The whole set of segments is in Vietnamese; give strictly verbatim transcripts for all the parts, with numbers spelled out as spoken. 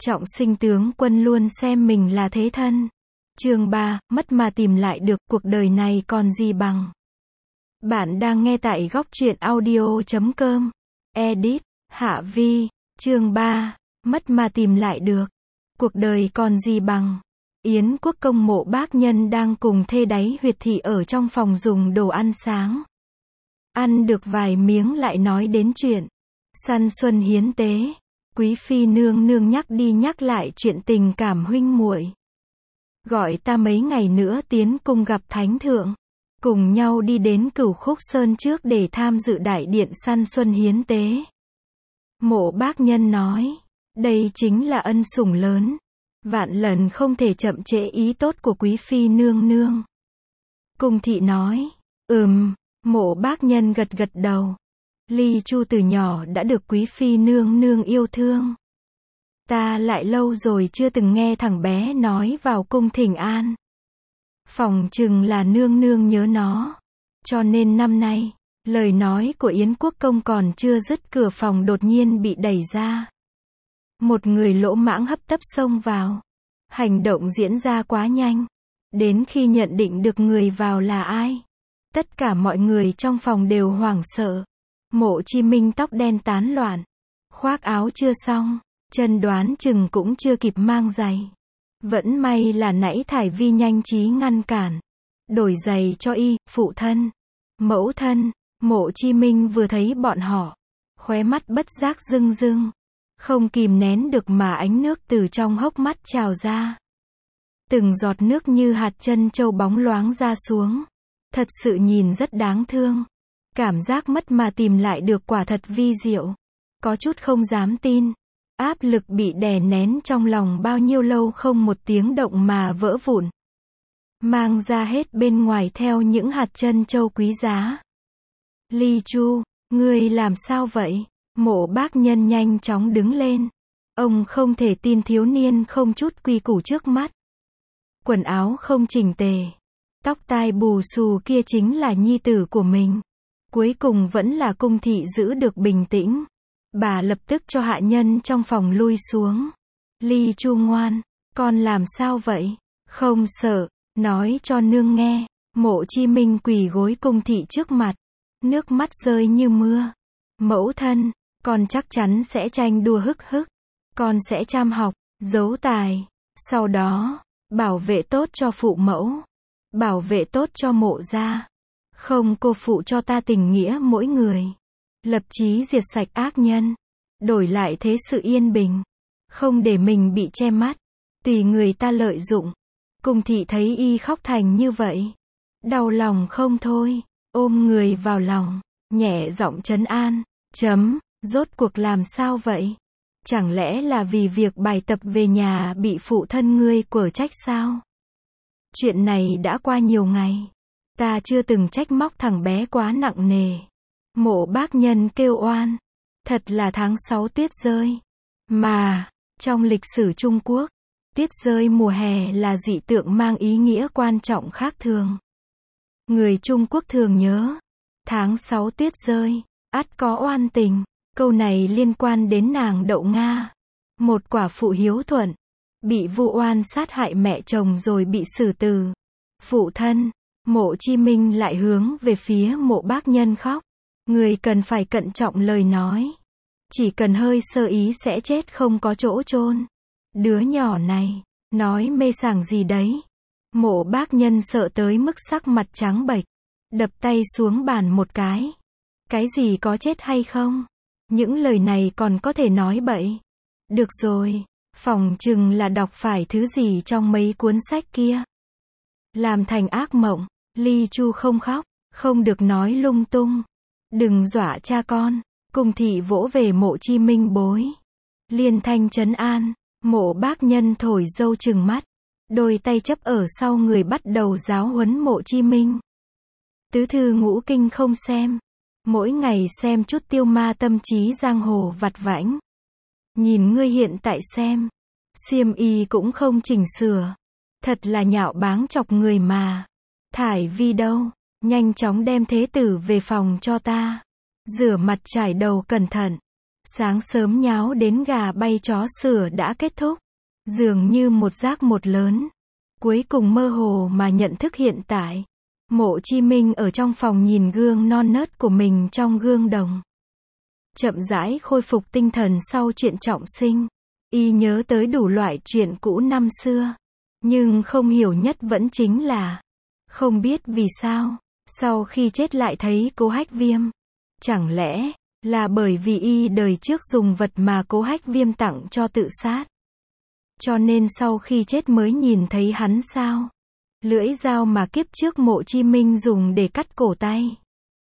Trọng sinh tướng quân luôn xem mình là thế thân. Chương ba, mất mà tìm lại được, cuộc đời này còn gì bằng. Bạn đang nghe tại góc truyện audio chấm com. Edit, Hạ Vi. Chương ba, mất mà tìm lại được. Cuộc đời còn gì bằng. Yến Quốc Công Mộ Bác Nhân đang cùng thê đáy huyệt thị ở trong phòng dùng đồ ăn sáng. Ăn được vài miếng lại nói đến chuyện săn xuân hiến tế. Quý phi nương nương nhắc đi nhắc lại chuyện tình cảm huynh muội. Gọi ta mấy ngày nữa tiến cung gặp thánh thượng. Cùng nhau đi đến Cửu Khúc Sơn trước để tham dự đại điện săn xuân hiến tế. Mộ Bác Nhân nói, đây chính là ân sủng lớn. Vạn lần không thể chậm trễ ý tốt của quý phi nương nương. Cung thị nói, ừm, Mộ Bác Nhân gật gật đầu. Ly Chu từ nhỏ đã được quý phi nương nương yêu thương. Ta lại lâu rồi chưa từng nghe thằng bé nói vào cung thỉnh an. Phỏng chừng là nương nương nhớ nó. Cho nên năm nay, lời nói của Yến Quốc Công còn chưa dứt, cửa phòng đột nhiên bị đẩy ra. Một người lỗ mãng hấp tấp xông vào. Hành động diễn ra quá nhanh. Đến khi nhận định được người vào là ai, tất cả mọi người trong phòng đều hoảng sợ. Mộ Chi Minh tóc đen tán loạn, khoác áo chưa xong, chân đoán chừng cũng chưa kịp mang giày. Vẫn may là nãy Thải Vi nhanh trí ngăn cản, đổi giày cho y. Phụ thân, mẫu thân. Mộ Chi Minh vừa thấy bọn họ, khóe mắt bất giác rưng rưng, không kìm nén được mà ánh nước từ trong hốc mắt trào ra. Từng giọt nước như hạt trân châu bóng loáng ra xuống. Thật sự nhìn rất đáng thương. Cảm giác mất mà tìm lại được quả thật vi diệu. Có chút không dám tin. Áp lực bị đè nén trong lòng bao nhiêu lâu không một tiếng động mà vỡ vụn. Mang ra hết bên ngoài theo những hạt trân châu quý giá. Ly Chu, ngươi làm sao vậy? Mộ Bác Nhân nhanh chóng đứng lên. Ông không thể tin thiếu niên không chút quy củ trước mắt. Quần áo không chỉnh tề, tóc tai bù xù kia chính là nhi tử của mình. Cuối cùng vẫn là cung thị giữ được bình tĩnh. Bà lập tức cho hạ nhân trong phòng lui xuống. Ly Chu ngoan, con làm sao vậy? Không sợ, nói cho nương nghe. Mộ Chi Minh quỳ gối cung thị trước mặt, nước mắt rơi như mưa. Mẫu thân, con chắc chắn sẽ tranh đua hức hức. Con sẽ chăm học, giấu tài. Sau đó, bảo vệ tốt cho phụ mẫu. Bảo vệ tốt cho mộ gia. Không cô phụ cho ta tình nghĩa mỗi người. Lập chí diệt sạch ác nhân. Đổi lại thế sự yên bình. Không để mình bị che mắt. Tùy người ta lợi dụng. Cung thị thấy y khóc thành như vậy, đau lòng không thôi. Ôm người vào lòng, nhẹ giọng trấn an. Chấm, rốt cuộc làm sao vậy? Chẳng lẽ là vì việc bài tập về nhà bị phụ thân ngươi quở trách sao? Chuyện này đã qua nhiều ngày. Ta chưa từng trách móc thằng bé quá nặng nề. Mộ Bác Nhân kêu oan. Thật là tháng sáu tuyết rơi. Mà, trong lịch sử Trung Quốc, tuyết rơi mùa hè là dị tượng mang ý nghĩa quan trọng khác thường. Người Trung Quốc thường nhớ, tháng sáu tuyết rơi, ắt có oan tình. Câu này liên quan đến nàng Đậu Nga, một quả phụ hiếu thuận, bị vu oan sát hại mẹ chồng rồi bị xử tử. Phụ thân, Mộ Chi Minh lại hướng về phía Mộ Bác Nhân khóc. Người cần phải cẩn trọng lời nói. Chỉ cần hơi sơ ý sẽ chết không có chỗ chôn. Đứa nhỏ này, nói mê sảng gì đấy. Mộ Bác Nhân sợ tới mức sắc mặt trắng bệch, đập tay xuống bàn một cái. Cái gì có chết hay không? Những lời này còn có thể nói bậy. Được rồi, phỏng chừng là đọc phải thứ gì trong mấy cuốn sách kia. Làm thành ác mộng. Ly Chu không khóc, không được nói lung tung. Đừng dọa cha con. Cung thị vỗ về Mộ Chi Minh bối. Liên thanh trấn an. Mộ Bác Nhân thổi dâu trừng mắt. Đôi tay chấp ở sau người bắt đầu giáo huấn Mộ Chi Minh. Tứ thư ngũ kinh không xem. Mỗi ngày xem chút tiêu ma tâm trí giang hồ vặt vãnh. Nhìn ngươi hiện tại xem. Xiêm y cũng không chỉnh sửa. Thật là nhạo báng chọc người mà. Thải Vi đâu? Nhanh chóng đem thế tử về phòng cho ta. Rửa mặt trải đầu cẩn thận. Sáng sớm nháo đến gà bay chó sủa đã kết thúc. Dường như một giấc một lớn. Cuối cùng mơ hồ mà nhận thức hiện tại. Mộ Chí Minh ở trong phòng nhìn gương non nớt của mình trong gương đồng. Chậm rãi khôi phục tinh thần sau chuyện trọng sinh. Y nhớ tới đủ loại chuyện cũ năm xưa. Nhưng không hiểu nhất vẫn chính là không biết vì sao sau khi chết lại thấy Cố Hách Viêm. Chẳng lẽ là bởi vì y đời trước dùng vật mà Cố Hách Viêm tặng cho tự sát, cho nên sau khi chết mới nhìn thấy hắn sao? Lưỡi dao mà kiếp trước Mộ Chí Minh dùng để cắt cổ tay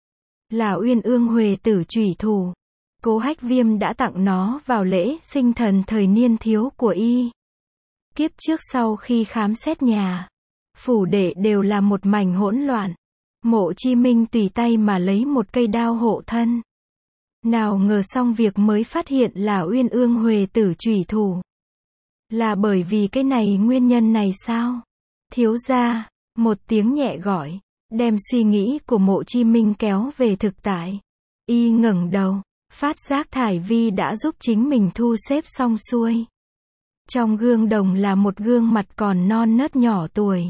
là Uyên Ương Huệ Tử chủy thủ. Cố Hách Viêm đã tặng nó vào lễ sinh thần thời niên thiếu của y. Kiếp trước sau khi khám xét nhà, phủ đệ đều là một mảnh hỗn loạn. Mộ Chí Minh tùy tay mà lấy một cây đao hộ thân. Nào ngờ xong việc mới phát hiện là Uyên Ương Huệ Tử chủy thủ. Là bởi vì cái này nguyên nhân này sao? Thiếu gia, một tiếng nhẹ gọi, đem suy nghĩ của Mộ Chí Minh kéo về thực tại. Y ngẩng đầu, phát giác Thải Vi đã giúp chính mình thu xếp xong xuôi. Trong gương đồng là một gương mặt còn non nớt nhỏ tuổi.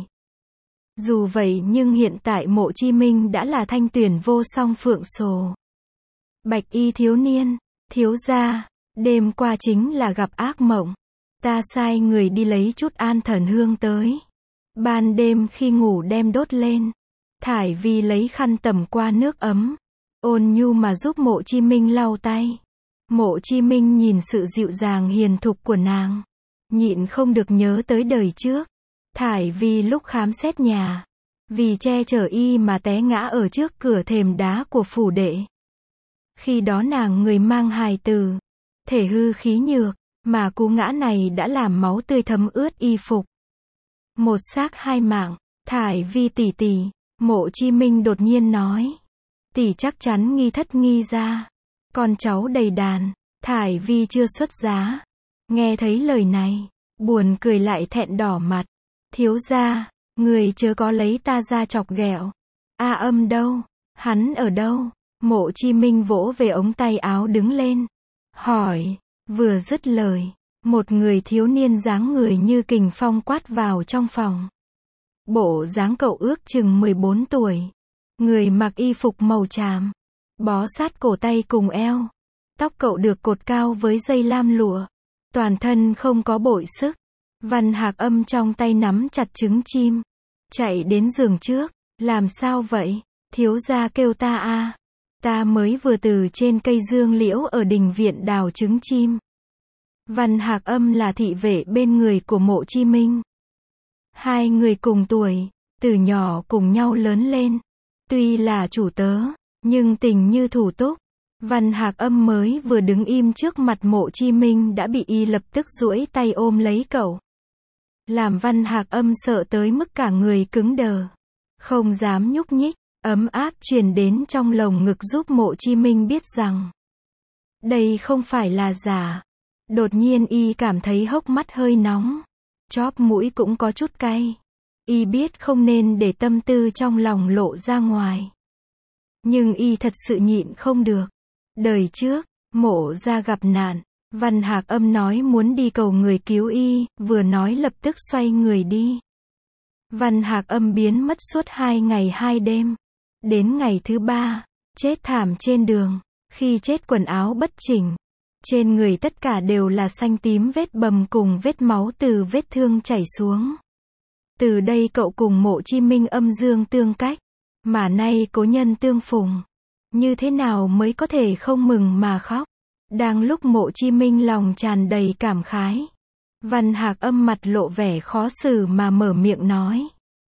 Dù vậy nhưng hiện tại Mộ Chí Minh đã là thanh tuyển vô song phượng sồ. Bạch y thiếu niên, thiếu gia, đêm qua chính là gặp ác mộng. Ta sai người đi lấy chút an thần hương tới. Ban đêm khi ngủ đem đốt lên. Thải Vi lấy khăn tẩm qua nước ấm. Ôn nhu mà giúp Mộ Chí Minh lau tay. Mộ Chí Minh nhìn sự dịu dàng hiền thục của nàng. Nhịn không được nhớ tới đời trước. Thải Vi lúc khám xét nhà. Vì che chở y mà té ngã ở trước cửa thềm đá của phủ đệ. Khi đó nàng người mang hài tử. Thể hư khí nhược. Mà cú ngã này đã làm máu tươi thấm ướt y phục. Một xác hai mạng. Thải Vi tỷ tỷ. Mộ Chí Minh đột nhiên nói. Tỷ chắc chắn nghi thất nghi ra. Con cháu đầy đàn. Thải Vi chưa xuất giá. Nghe thấy lời này. Buồn cười lại thẹn đỏ mặt. Thiếu gia, người chớ có lấy ta ra chọc ghẹo. A Âm đâu? Hắn ở đâu? Mộ Chí Minh vỗ về ống tay áo đứng lên. Hỏi. Vừa dứt lời, một người thiếu niên dáng người như kình phong quát vào trong phòng. Bộ dáng cậu ước chừng mười bốn tuổi. Người mặc y phục màu tràm, bó sát cổ tay cùng eo. Tóc cậu được cột cao với dây lam lụa. Toàn thân không có bội sức. Văn Hạc Âm trong tay nắm chặt trứng chim. Chạy đến giường trước. Làm sao vậy? Thiếu gia kêu ta a. Ta mới vừa từ trên cây dương liễu ở đình viện đào trứng chim. Văn Hạc Âm là thị vệ bên người của Mộ Chí Minh. Hai người cùng tuổi, từ nhỏ cùng nhau lớn lên. Tuy là chủ tớ, nhưng tình như thủ túc. Văn Hạc Âm mới vừa đứng im trước mặt Mộ Chí Minh đã bị y lập tức duỗi tay ôm lấy cậu. Làm Văn Hạc Âm sợ tới mức cả người cứng đờ. Không dám nhúc nhích. Ấm áp truyền đến trong lồng ngực giúp Mộ Chí Minh biết rằng đây không phải là giả. Đột nhiên y cảm thấy hốc mắt hơi nóng. Chóp mũi cũng có chút cay. Y biết không nên để tâm tư trong lòng lộ ra ngoài. Nhưng y thật sự nhịn không được. Đời trước, Mộ gia gặp nạn. Văn Hạc Âm nói muốn đi cầu người cứu y, vừa nói lập tức xoay người đi. Văn Hạc Âm biến mất suốt hai ngày hai đêm. Đến ngày thứ ba, chết thảm trên đường. Khi chết quần áo bất chỉnh. Trên người tất cả đều là xanh tím vết bầm cùng vết máu từ vết thương chảy xuống. Từ đây cậu cùng Mộ Chí Minh âm dương tương cách. Mà nay cố nhân tương phùng. Như thế nào mới có thể không mừng mà khóc. Đang lúc Mộ Chí Minh lòng tràn đầy cảm khái. Văn Hạc Âm mặt lộ vẻ khó xử mà mở miệng nói.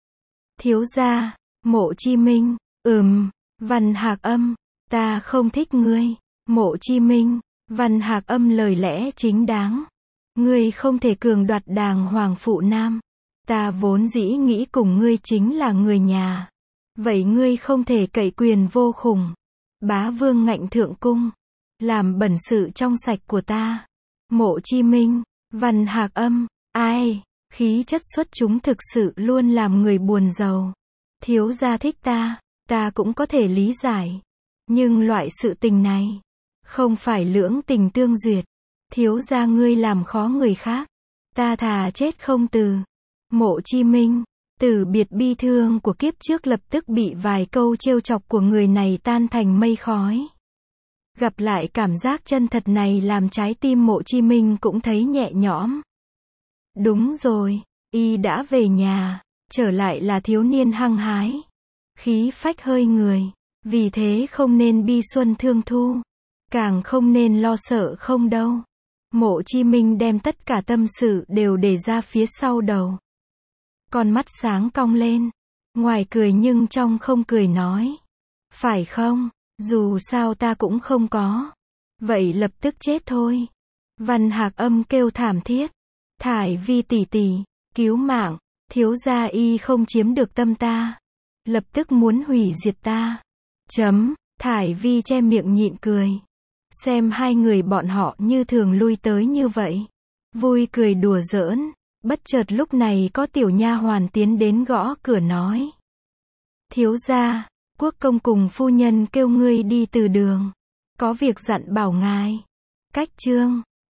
Thiếu gia, Mộ Chí Minh, ừm, Văn Hạc Âm, ta không thích ngươi. Mộ Chí Minh, Văn Hạc Âm lời lẽ chính đáng. Ngươi không thể cường đoạt đàng hoàng phụ nam. Ta vốn dĩ nghĩ cùng ngươi chính là người nhà. Vậy ngươi không thể cậy quyền vô khủng. Bá vương ngạnh thượng cung. Làm bẩn sự trong sạch của ta. Mộ Chí Minh, Văn Hạc Âm, ai, khí chất xuất chúng thực sự luôn làm người buồn rầu. Thiếu gia thích ta, ta cũng có thể lý giải. Nhưng loại sự tình này, Không phải lưỡng tình tương duyệt. Thiếu gia ngươi làm khó người khác. Ta thà chết không từ. Mộ Chi Minh, từ biệt bi thương của kiếp trước lập tức bị vài câu trêu chọc của người này tan thành mây khói. Gặp lại cảm giác chân thật này làm trái tim Mộ Chi Minh cũng thấy nhẹ nhõm. Đúng rồi, y đã về nhà, trở lại là thiếu niên hăng hái, khí phách hơi người, vì thế không nên bi xuân thương thu, càng không nên lo sợ không đâu. Mộ Chi Minh đem tất cả tâm sự đều để ra phía sau đầu. Con mắt sáng cong lên, ngoài cười nhưng trong không cười nói. Phải không, dù sao ta cũng không có. Vậy lập tức chết thôi. Văn Hạc Âm kêu thảm thiết. Thải Vi tỷ tỷ, cứu mạng, thiếu gia y không chiếm được tâm ta. Lập tức muốn hủy diệt ta. Chấm, Thải Vi che miệng nhịn cười. Xem hai người bọn họ như thường lui tới như vậy. Vui cười đùa giỡn. Bất chợt lúc này có tiểu nha hoàn tiến đến gõ cửa nói. Thiếu gia, quốc công cùng phu nhân kêu ngươi đi từ đường. Có việc dặn bảo ngài. Cách chương